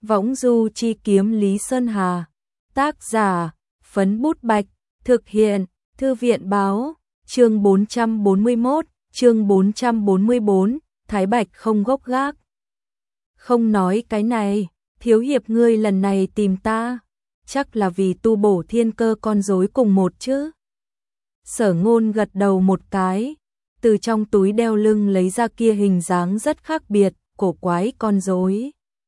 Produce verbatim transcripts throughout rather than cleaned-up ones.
Võng du chi kiếm Lý Sơn Hà. Tác giả, Phấn Bút Bạch. Thực hiện, Thư viện Báo. Chương bốn trăm bốn mươi mốt, chương bốn trăm bốn mươi bốn, Thái Bạch không gốc gác. Không nói cái này, thiếu hiệp ngươi lần này tìm ta, chắc là vì tu bổ thiên cơ con rối cùng một chứ. Sở Ngôn gật đầu một cái, từ trong túi đeo lưng lấy ra kia hình dáng rất khác biệt, cổ quái con rối.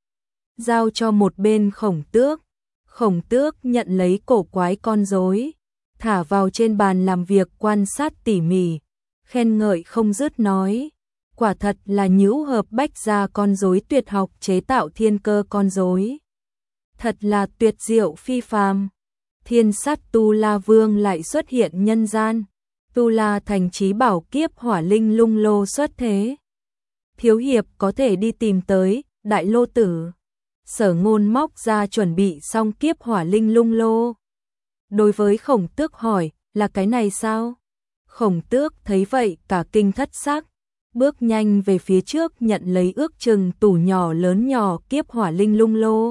Giao cho một bên Khổng Tước. Khổng Tước nhận lấy cổ quái con rối, thả vào trên bàn làm việc quan sát tỉ mỉ, khen ngợi không dứt nói, quả thật là nhũ hợp bách gia con rối tuyệt học chế tạo thiên cơ con rối. Thật là tuyệt diệu phi phàm. Thiên sát Tu La Vương lại xuất hiện nhân gian, Tu La thành trí bảo kiếp hỏa linh lung lô xuất thế. Thiếu hiệp có thể đi tìm tới Đại Lô Tử. Sở Ngôn móc ra chuẩn bị xong kiếp hỏa linh lung lô. Đối với Khổng Tước hỏi, là cái này sao? Khổng Tước thấy vậy cả kinh thất sắc, bước nhanh về phía trước nhận lấy ước chừng tủ nhỏ lớn nhỏ kiếp hỏa linh lung lô.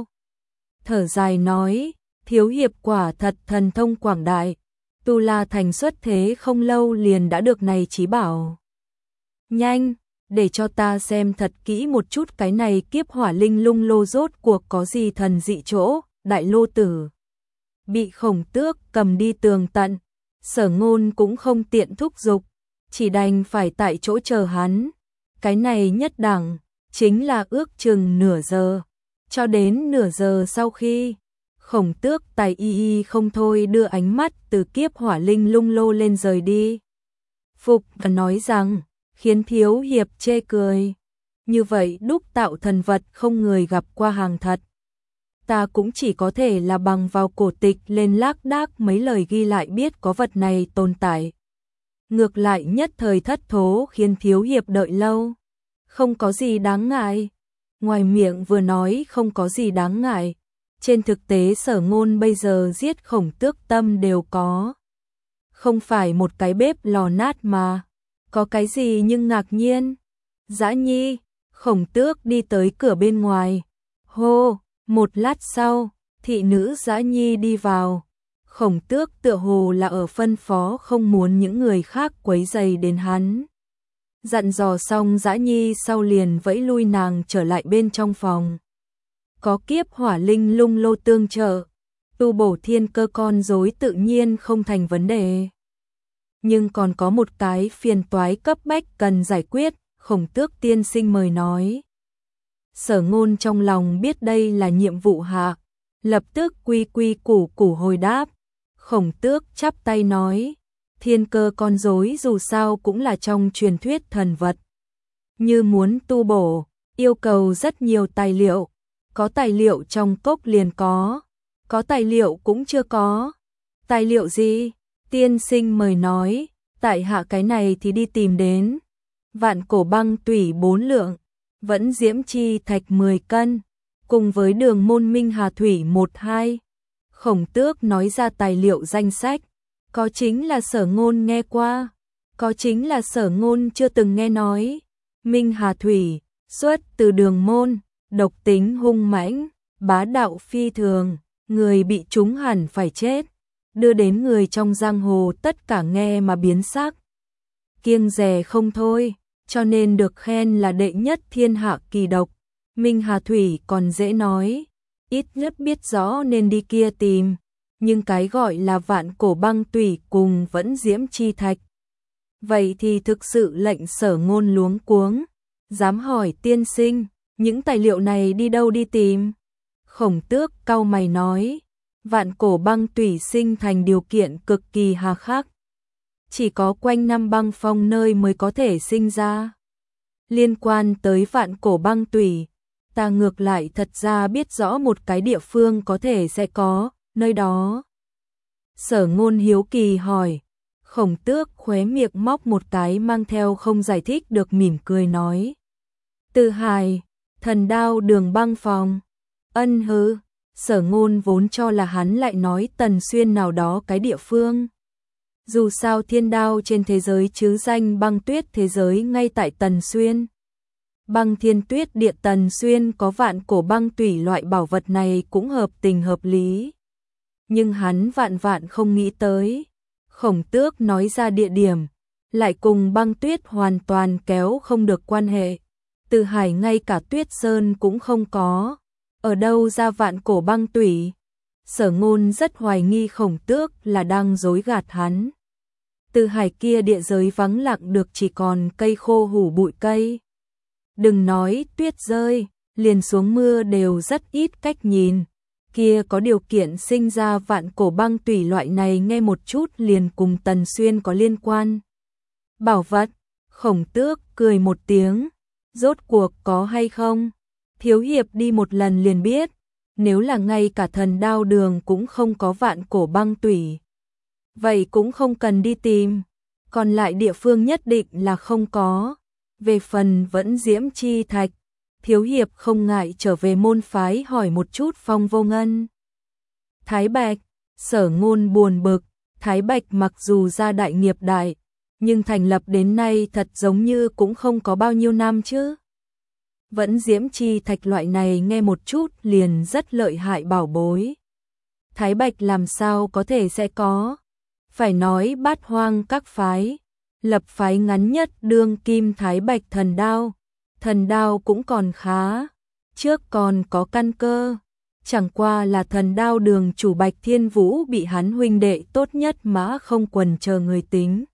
Thở dài nói, thiếu hiệp quả thật thần thông quảng đại, Tu La thành xuất thế không lâu liền đã được này trí bảo. Nhanh, để cho ta xem thật kỹ một chút cái này kiếp hỏa linh lung lô rốt cuộc có gì thần dị chỗ. Đại Lô Tử bị Khổng Tước cầm đi tường tận, Sở Ngôn cũng không tiện thúc giục, chỉ đành phải tại chỗ chờ hắn. Cái này nhất đẳng, chính là ước chừng nửa giờ. Cho đến nửa giờ sau khi, Khổng Tước tài y y không thôi đưa ánh mắt từ kiếp hỏa linh lung lô lên rời đi. Phục và nói rằng, khiến thiếu hiệp chê cười. Như vậy đúc tạo thần vật không người gặp qua hàng thật. Ta cũng chỉ có thể là bằng vào cổ tịch lên lác đác mấy lời ghi lại biết có vật này tồn tại. Ngược lại nhất thời thất thố khiến thiếu hiệp đợi lâu. Không có gì đáng ngại. Ngoài miệng vừa nói không có gì đáng ngại, trên thực tế Sở Ngôn bây giờ giết Khổng Tước tâm đều có. Không phải một cái bếp lò nát mà. Có cái gì nhưng ngạc nhiên. Dã Nhi, Khổng Tước đi tới cửa bên ngoài. Hô, một lát sau, thị nữ Dã Nhi đi vào. Khổng Tước tựa hồ là ở phân phó không muốn những người khác quấy rầy đến hắn. Dặn dò xong Dã Nhi sau liền vẫy lui nàng trở lại bên trong phòng. Có kiếp hỏa linh lung lô tương trợ, tu bổ thiên cơ con rối tự nhiên không thành vấn đề. Nhưng còn có một cái phiền toái cấp bách cần giải quyết, Khổng Tước tiên sinh mời nói. Sở Ngôn trong lòng biết đây là nhiệm vụ hạ, lập tức quy quy củ củ hồi đáp. Khổng Tước chắp tay nói, thiên cơ con rối dù sao cũng là trong truyền thuyết thần vật. Như muốn tu bổ, yêu cầu rất nhiều tài liệu, có tài liệu trong cốc liền có, có tài liệu cũng chưa có. Tài liệu gì? Tiên sinh mời nói, tại hạ cái này thì đi tìm đến. Vạn cổ băng tủy bốn lượng, vẫn diễm chi thạch mười cân, cùng với đường môn minh hà thủy một hai. Khổng Tước nói ra tài liệu danh sách, có chính là Sở Ngôn nghe qua, có chính là Sở Ngôn chưa từng nghe nói. Minh hà thủy, xuất từ đường môn, độc tính hung mãnh, bá đạo phi thường, người bị trúng hẳn phải chết. Đưa đến người trong giang hồ tất cả nghe mà biến sắc, kiêng dè không thôi, cho nên được khen là đệ nhất thiên hạ kỳ độc. Minh Hà Thủy còn dễ nói, ít nhất biết rõ nên đi kia tìm, nhưng cái gọi là vạn cổ băng tủy cùng vẫn diễm chi thạch, vậy thì thực sự lệnh Sở Ngôn luống cuống. Dám hỏi tiên sinh, những tài liệu này đi đâu đi tìm? Khổng Tước cau mày nói, vạn cổ băng tủy sinh thành điều kiện cực kỳ hà khắc, chỉ có quanh năm băng phong nơi mới có thể sinh ra. Liên quan tới vạn cổ băng tủy, ta ngược lại thật ra biết rõ một cái địa phương có thể sẽ có, nơi đó. Sở Ngôn hiếu kỳ hỏi. Khổng Tước khóe miệng móc một cái mang theo không giải thích được mỉm cười nói, Từ Hải, Thần Đao đường băng phòng. Ân hứ. Sở Ngôn vốn cho là hắn lại nói Tần Xuyên nào đó cái địa phương. Dù sao thiên đao trên thế giới chứ danh băng tuyết thế giới ngay tại Tần Xuyên. Băng Thiên Tuyết Địa Tần Xuyên có vạn cổ băng tủy loại bảo vật này cũng hợp tình hợp lý. Nhưng hắn vạn vạn không nghĩ tới, Khổng Tước nói ra địa điểm, lại cùng băng tuyết hoàn toàn kéo không được quan hệ. Từ Hải ngay cả Tuyết Sơn cũng không có, ở đâu ra vạn cổ băng tủy? Sở Ngôn rất hoài nghi Khổng Tước là đang dối gạt hắn. Từ Hải kia địa giới vắng lặng được chỉ còn cây khô hủ bụi cây. Đừng nói tuyết rơi, liền xuống mưa đều rất ít cách nhìn. Kia có điều kiện sinh ra vạn cổ băng tủy loại này nghe một chút liền cùng Tần Xuyên có liên quan. Bảo vật, Khổng Tước cười một tiếng, rốt cuộc có hay không? Thiếu hiệp đi một lần liền biết, nếu là ngay cả Thần Đao Đường cũng không có vạn cổ băng tủy. Vậy cũng không cần đi tìm, còn lại địa phương nhất định là không có. Về phần Vẫn Diễm Chi Thạch, thiếu hiệp không ngại trở về môn phái hỏi một chút Phong Vô Ngân. Thái Bạch, Sở Ngôn buồn bực, Thái Bạch mặc dù gia đại nghiệp đại, nhưng thành lập đến nay thật giống như cũng không có bao nhiêu năm chứ. Vẫn Diễm Chi Thạch loại này nghe một chút liền rất lợi hại bảo bối. Thái Bạch làm sao có thể sẽ có? Phải nói Bát Hoang các phái, lập phái ngắn nhất đương kim Thái Bạch thần đao. Thần đao cũng còn khá, trước còn có căn cơ, chẳng qua là Thần Đao Đường chủ Bạch Thiên Vũ bị hắn huynh đệ tốt nhất Mã Không Quần chờ người tính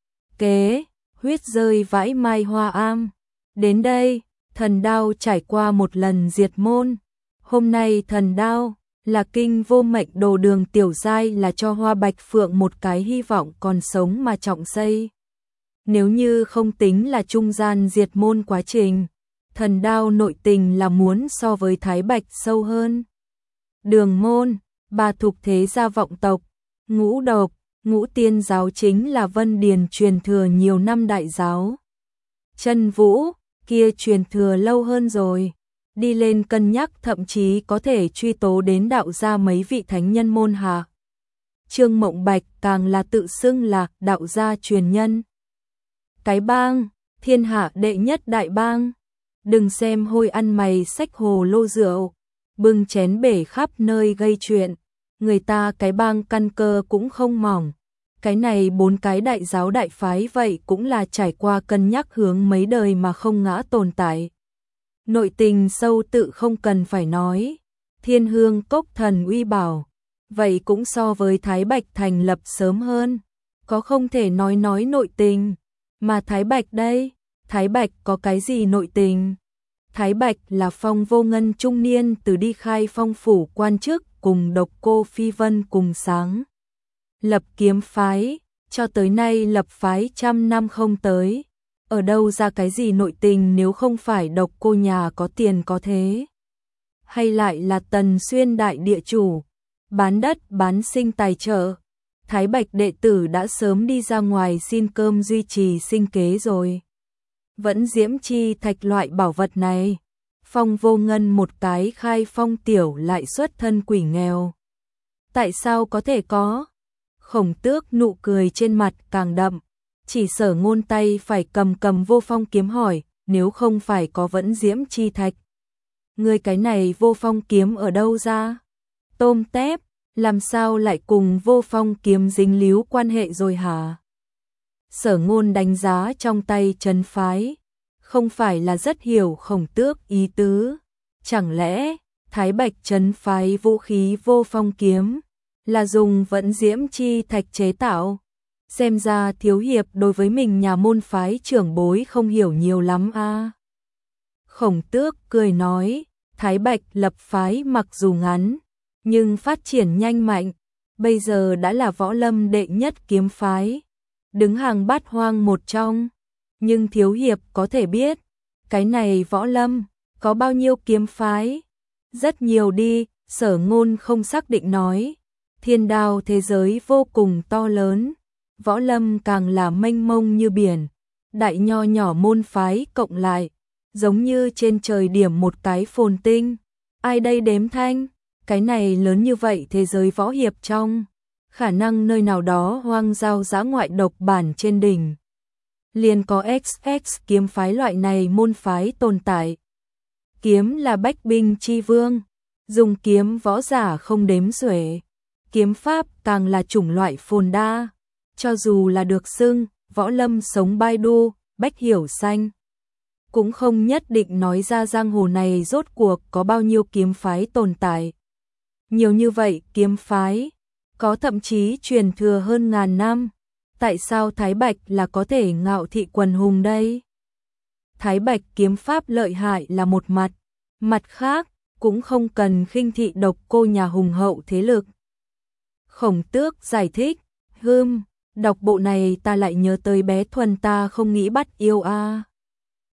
kế, huyết rơi vãi mai hoa am. Đến đây, Thần Đao trải qua một lần diệt môn, hôm nay Thần Đao là kinh vô mệnh đồ đường tiểu giai là cho Hoa Bạch Phượng một cái hy vọng còn sống mà trọng xây. Nếu như không tính là trung gian diệt môn quá trình, Thần Đao nội tình là muốn so với Thái Bạch sâu hơn. Đường môn, ba thục thế gia vọng tộc, ngũ độc, ngũ tiên giáo chính là Vân Điền truyền thừa nhiều năm đại giáo. Chân Vũ, kia truyền thừa lâu hơn rồi, đi lên cân nhắc thậm chí có thể truy tố đến đạo gia mấy vị thánh nhân môn hạ. Trương Mộng Bạch càng là tự xưng là đạo gia truyền nhân. Cái bang, thiên hạ đệ nhất đại bang. Đừng xem hôi ăn mày xách hồ lô rượu, bưng chén bể khắp nơi gây chuyện. Người ta cái bang căn cơ cũng không mỏng. Cái này bốn cái đại giáo đại phái vậy cũng là trải qua cân nhắc hướng mấy đời mà không ngã tồn tại. Nội tình sâu tự không cần phải nói. Thiên Hương Cốc Thần Uy Bảo, vậy cũng so với Thái Bạch thành lập sớm hơn. Có không thể nói nói nội tình. Mà Thái Bạch đây, Thái Bạch có cái gì nội tình? Thái Bạch là Phong Vô Ngân trung niên từ đi khai phong phủ quan chức cùng Độc Cô Phi Vân cùng sáng. Lập kiếm phái, cho tới nay lập phái trăm năm không tới. Ở đâu ra cái gì nội tình nếu không phải Độc Cô nhà có tiền có thế? Hay lại là Tần Xuyên đại địa chủ, bán đất bán sinh tài trợ? Thái Bạch đệ tử đã sớm đi ra ngoài xin cơm duy trì sinh kế rồi. Vẫn Diễm Chi Thạch loại bảo vật này, Phong Vô Ngân một cái khai phong tiểu lại xuất thân quỷ nghèo. Tại sao có thể có? Khổng Tước nụ cười trên mặt càng đậm, chỉ Sở Ngôn tay phải cầm cầm Vô Phong kiếm hỏi, nếu không phải có Vẫn Diễm Chi Thạch, người cái này Vô Phong kiếm ở đâu ra? Tôm tép, làm sao lại cùng Vô Phong kiếm dính líu quan hệ rồi hả? Sở Ngôn đánh giá trong tay trấn phái, không phải là rất hiểu Khổng Tước ý tứ. Chẳng lẽ Thái Bạch trấn phái vũ khí Vô Phong kiếm là dùng Vẫn Diễm Chi Thạch chế tạo? Xem ra thiếu hiệp đối với mình nhà môn phái trưởng bối không hiểu nhiều lắm a. À. Khổng Tước cười nói, Thái Bạch lập phái mặc dù ngắn, nhưng phát triển nhanh mạnh, bây giờ đã là võ lâm đệ nhất kiếm phái, đứng hàng bát hoang một trong. Nhưng thiếu hiệp có thể biết, cái này võ lâm có bao nhiêu kiếm phái? Rất nhiều đi, Sở Ngôn không xác định nói. Thiên đao thế giới vô cùng to lớn, võ lâm càng là mênh mông như biển, đại nho nhỏ môn phái cộng lại, giống như trên trời điểm một cái phồn tinh. Ai đây đếm thanh? Cái này lớn như vậy thế giới võ hiệp trong, khả năng nơi nào đó hoang giao dã ngoại độc bản trên đỉnh liền có ích ích kiếm phái loại này môn phái tồn tại. Kiếm là bách binh chi vương, dùng kiếm võ giả không đếm xuể. Kiếm pháp càng là chủng loại phồn đa, cho dù là được xưng võ lâm sống bai đu, bách hiểu xanh, cũng không nhất định nói ra giang hồ này rốt cuộc có bao nhiêu kiếm phái tồn tại. Nhiều như vậy kiếm phái, có thậm chí truyền thừa hơn ngàn năm, tại sao Thái Bạch là có thể ngạo thị quần hùng đây? Thái Bạch kiếm pháp lợi hại là một mặt, mặt khác cũng không cần khinh thị độc cô nhà hùng hậu thế lực. Khổng Tước giải thích, hưm, đọc bộ này ta lại nhớ tới bé Thuần ta không nghĩ bắt yêu a.